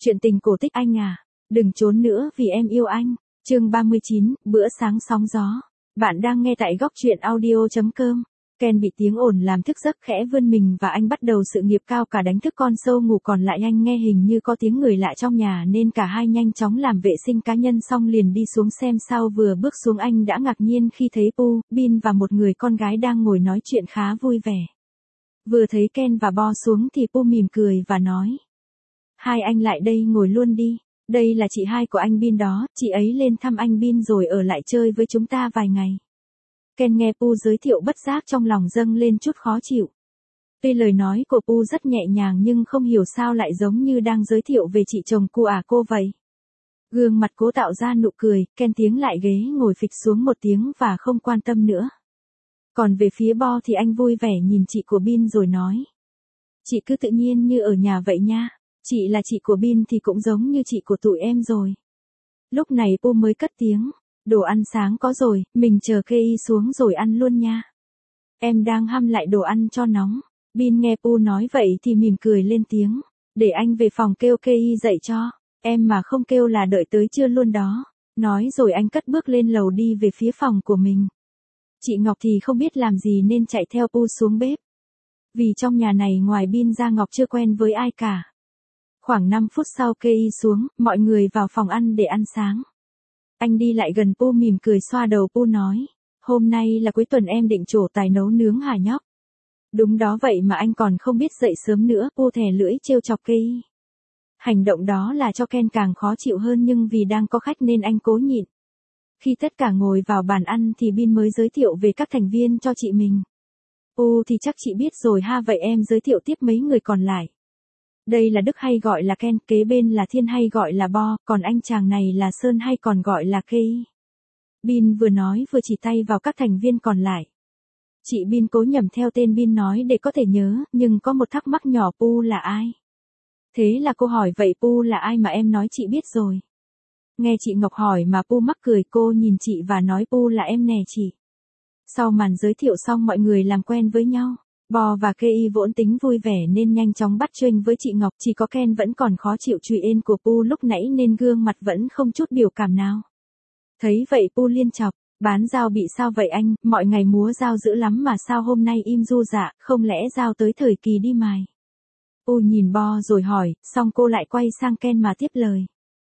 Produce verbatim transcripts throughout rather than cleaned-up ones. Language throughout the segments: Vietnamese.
Chuyện tình cổ tích anh à, đừng trốn nữa vì em yêu anh. Chương ba mươi chín, bữa sáng sóng gió. Bạn đang nghe tại góc truyện audio chấm com. Ken bị tiếng ồn làm thức giấc khẽ vươn mình và anh bắt đầu sự nghiệp cao cả đánh thức con sâu ngủ còn lại. Anh nghe hình như có tiếng người lạ trong nhà nên cả hai nhanh chóng làm vệ sinh cá nhân xong liền đi xuống xem sao. Vừa bước xuống anh đã ngạc nhiên khi thấy Pooh, Bin và một người con gái đang ngồi nói chuyện khá vui vẻ. Vừa thấy Ken và Bo xuống thì Pooh mỉm cười và nói: Hai anh lại đây ngồi luôn đi, đây là chị hai của anh Bin đó, chị ấy lên thăm anh Bin rồi ở lại chơi với chúng ta vài ngày. Ken nghe Pooh giới thiệu bất giác trong lòng dâng lên chút khó chịu. Tuy lời nói của Pooh rất nhẹ nhàng nhưng không hiểu sao lại giống như đang giới thiệu về chị chồng của à cô vậy. Gương mặt cố tạo ra nụ cười, Ken tiến lại ghế ngồi phịch xuống một tiếng và không quan tâm nữa. Còn về phía Bo thì anh vui vẻ nhìn chị của Bin rồi nói: Chị cứ tự nhiên như ở nhà vậy nha. Chị là chị của Bin thì cũng giống như chị của tụi em rồi. Lúc này Pooh mới cất tiếng: Đồ ăn sáng có rồi, mình chờ Kei xuống rồi ăn luôn nha. Em đang hâm lại đồ ăn cho nóng. Bin nghe Pooh nói vậy thì mỉm cười lên tiếng: Để anh về phòng kêu Kei dậy cho. Em mà không kêu là đợi tới trưa luôn đó. Nói rồi anh cất bước lên lầu đi về phía phòng của mình. Chị Ngọc thì không biết làm gì nên chạy theo Pooh xuống bếp. Vì trong nhà này ngoài Bin ra Ngọc chưa quen với ai cả. Khoảng năm phút sau Kei xuống, mọi người vào phòng ăn để ăn sáng. Anh đi lại gần Pooh mỉm cười xoa đầu Pooh nói: Hôm nay là cuối tuần em định trổ tài nấu nướng hả nhóc? Đúng đó vậy mà anh còn không biết dậy sớm nữa. Pooh thè lưỡi trêu chọc Kei. Hành động đó là cho Ken càng khó chịu hơn nhưng vì đang có khách nên anh cố nhịn. Khi tất cả ngồi vào bàn ăn thì Bin mới giới thiệu về các thành viên cho chị mình. Pooh thì chắc chị biết rồi ha, vậy em giới thiệu tiếp mấy người còn lại. Đây là Đức hay gọi là Ken, kế bên là Thiên hay gọi là Bo, còn anh chàng này là Sơn hay còn gọi là Kei. Bin vừa nói vừa chỉ tay vào các thành viên còn lại. Chị Bin cố nhẩm theo tên Bin nói để có thể nhớ, nhưng có một thắc mắc nhỏ: Pooh là ai? Thế là cô hỏi: Vậy Pooh là ai mà em nói chị biết rồi? Nghe chị Ngọc hỏi mà Pooh mắc cười, cô nhìn chị và nói: Pooh là em nè chị. Sau màn giới thiệu xong mọi người làm quen với nhau. Bo và Kei vốn tính vui vẻ nên nhanh chóng bắt chênh với chị Ngọc, chỉ có Ken vẫn còn khó chịu chuyện ên của Pooh lúc nãy nên gương mặt vẫn không chút biểu cảm nào. Thấy vậy Pooh liên chọc: Bán dao bị sao vậy anh, mọi ngày múa dao dữ lắm mà sao hôm nay im du dạ, không lẽ dao tới thời kỳ đi mài? Pooh nhìn Bo rồi hỏi, xong cô lại quay sang Ken mà tiếp lời: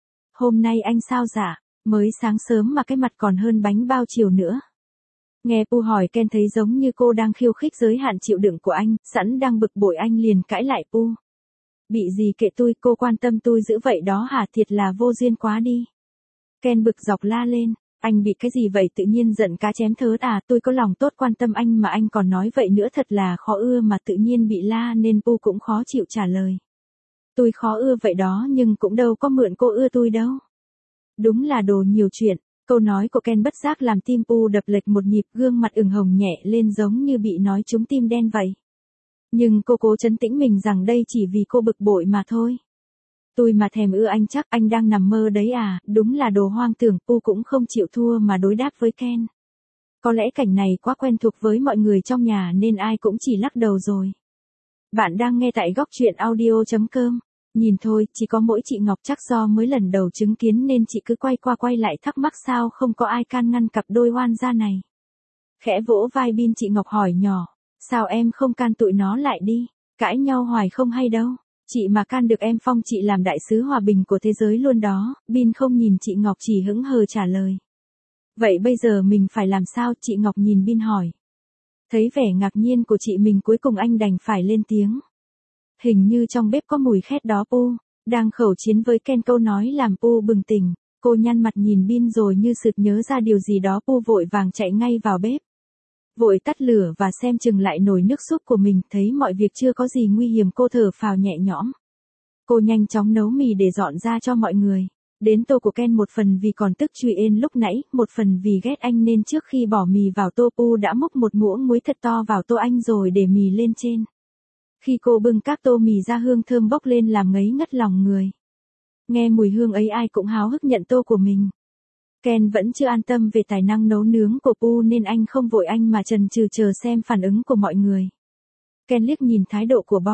Hôm nay anh sao dạ, mới sáng sớm mà cái mặt còn hơn bánh bao chiều nữa. Nghe Pooh hỏi Ken thấy giống như cô đang khiêu khích giới hạn chịu đựng của anh, sẵn đang bực bội anh liền cãi lại Pooh: Bị gì kệ tôi, cô quan tâm tôi dữ vậy đó hả, thiệt là vô duyên quá đi. Ken bực dọc la lên: Anh bị cái gì vậy, tự nhiên giận cá chém thớt à, tôi có lòng tốt quan tâm anh mà anh còn nói vậy nữa, thật là khó ưa mà. Tự nhiên bị la nên Pooh cũng khó chịu trả lời: Tôi khó ưa vậy đó nhưng cũng đâu có mượn cô ưa tôi đâu. Đúng là đồ nhiều chuyện. Câu nói của Ken bất giác làm tim Pooh đập lệch một nhịp, gương mặt ửng hồng nhẹ lên giống như bị nói trúng tim đen vậy. Nhưng cô cố trấn tĩnh mình rằng đây chỉ vì cô bực bội mà thôi. Tôi mà thèm ưa anh chắc anh đang nằm mơ đấy à, đúng là đồ hoang tưởng. Pooh cũng không chịu thua mà đối đáp với Ken. Có lẽ cảnh này quá quen thuộc với mọi người trong nhà nên ai cũng chỉ lắc đầu rồi. Bạn đang nghe tại góc truyện audio chấm com. Nhìn thôi, chỉ có mỗi chị Ngọc chắc do mới lần đầu chứng kiến nên chị cứ quay qua quay lại thắc mắc sao không có ai can ngăn cặp đôi oan gia này. Khẽ vỗ vai Bin chị Ngọc hỏi nhỏ: Sao em không can tụi nó lại đi, cãi nhau hoài không hay đâu. Chị mà can được em phong chị làm đại sứ hòa bình của thế giới luôn đó. Bin không nhìn chị Ngọc chỉ hững hờ trả lời: Vậy bây giờ mình phải làm sao? Chị Ngọc nhìn Bin hỏi. Thấy vẻ ngạc nhiên của chị mình cuối cùng anh đành phải lên tiếng: Hình như trong bếp có mùi khét đó Pooh. Đang khẩu chiến với Ken, câu nói làm Pooh bừng tỉnh. Cô nhăn mặt nhìn Bin rồi như sực nhớ ra điều gì đó, Pooh vội vàng chạy ngay vào bếp. Vội tắt lửa và xem chừng lại nồi nước súp của mình, thấy mọi việc chưa có gì nguy hiểm cô thở phào nhẹ nhõm. Cô nhanh chóng nấu mì để dọn ra cho mọi người. Đến tô của Ken một phần vì còn tức truy ên lúc nãy, một phần vì ghét anh nên trước khi bỏ mì vào tô Pooh đã múc một muỗng muối thật to vào tô anh rồi để mì lên trên. Khi cô bưng các tô mì ra hương thơm bốc lên làm ngấy ngất lòng người. Nghe mùi hương ấy ai cũng háo hức nhận tô của mình. Ken vẫn chưa an tâm về tài năng nấu nướng của Pooh nên anh không vội anh mà chần chừ chờ xem phản ứng của mọi người. Ken liếc nhìn thái độ của Bo.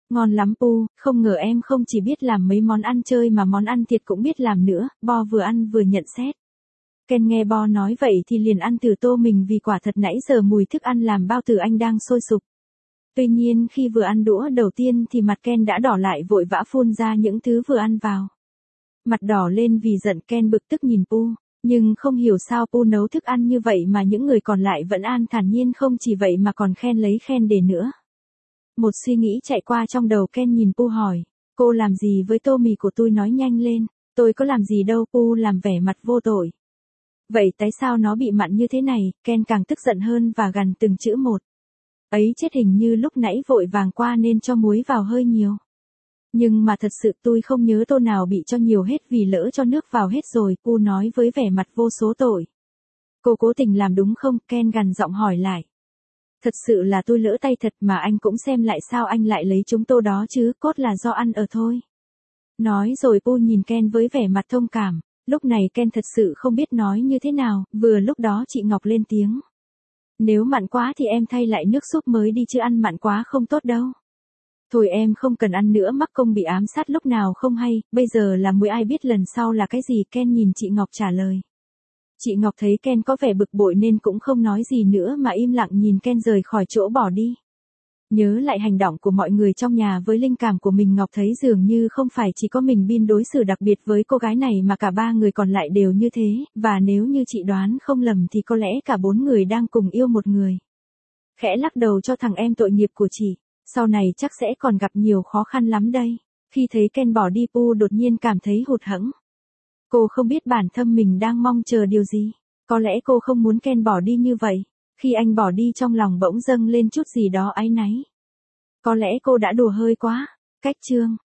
Ngon lắm Pu, không ngờ em không chỉ biết làm mấy món ăn chơi mà món ăn thiệt cũng biết làm nữa, Bo vừa ăn vừa nhận xét. Ken nghe Bo nói vậy thì liền ăn từ tô mình vì quả thật nãy giờ mùi thức ăn làm bao tử anh đang sôi sục. Tuy nhiên khi vừa ăn đũa đầu tiên thì mặt Ken đã đỏ lại vội vã phun ra những thứ vừa ăn vào. Mặt đỏ lên vì giận Ken bực tức nhìn Pu, nhưng không hiểu sao Pu nấu thức ăn như vậy mà những người còn lại vẫn an thản nhiên không chỉ vậy mà còn khen lấy khen để nữa. Một suy nghĩ chạy qua trong đầu Ken nhìn Pu hỏi, cô làm gì với tô mì của tôi nói nhanh lên, tôi có làm gì đâu Pu làm vẻ mặt vô tội. Vậy tại sao nó bị mặn như thế này, Ken càng tức giận hơn và gằn từng chữ một. Ấy chết hình như lúc nãy vội vàng qua nên cho muối vào hơi nhiều. Nhưng mà thật sự tôi không nhớ tô nào bị cho nhiều hết vì lỡ cho nước vào hết rồi, Pu nói với vẻ mặt vô số tội. Cô cố tình làm đúng không, Ken gằn giọng hỏi lại. Thật sự là tôi lỡ tay thật mà anh cũng xem lại sao anh lại lấy chúng tô đó chứ, cốt là do ăn ở thôi. Nói rồi Pu nhìn Ken với vẻ mặt thông cảm, lúc này Ken thật sự không biết nói như thế nào, vừa lúc đó chị Ngọc lên tiếng. Nếu mặn quá thì em thay lại nước súp mới đi chứ ăn mặn quá không tốt đâu. Thôi em không cần ăn nữa mắc công bị ám sát lúc nào không hay, bây giờ là muối ai biết lần sau là cái gì, Ken nhìn chị Ngọc trả lời. Chị Ngọc thấy Ken có vẻ bực bội nên cũng không nói gì nữa mà im lặng nhìn Ken rời khỏi chỗ bỏ đi. Nhớ lại hành động của mọi người trong nhà với linh cảm của mình, Ngọc thấy dường như không phải chỉ có mình Bin đối xử đặc biệt với cô gái này mà cả ba người còn lại đều như thế, và nếu như chị đoán không lầm thì có lẽ cả bốn người đang cùng yêu một người. Khẽ lắc đầu cho thằng em tội nghiệp của chị, sau này chắc sẽ còn gặp nhiều khó khăn lắm đây. Khi thấy Ken bỏ đi Pu đột nhiên cảm thấy hụt hẫng. Cô không biết bản thân mình đang mong chờ điều gì. Có lẽ cô không muốn Ken bỏ đi như vậy. Khi anh bỏ đi trong lòng bỗng dâng lên chút gì đó áy náy. Có lẽ cô đã đùa hơi quá. Cách chương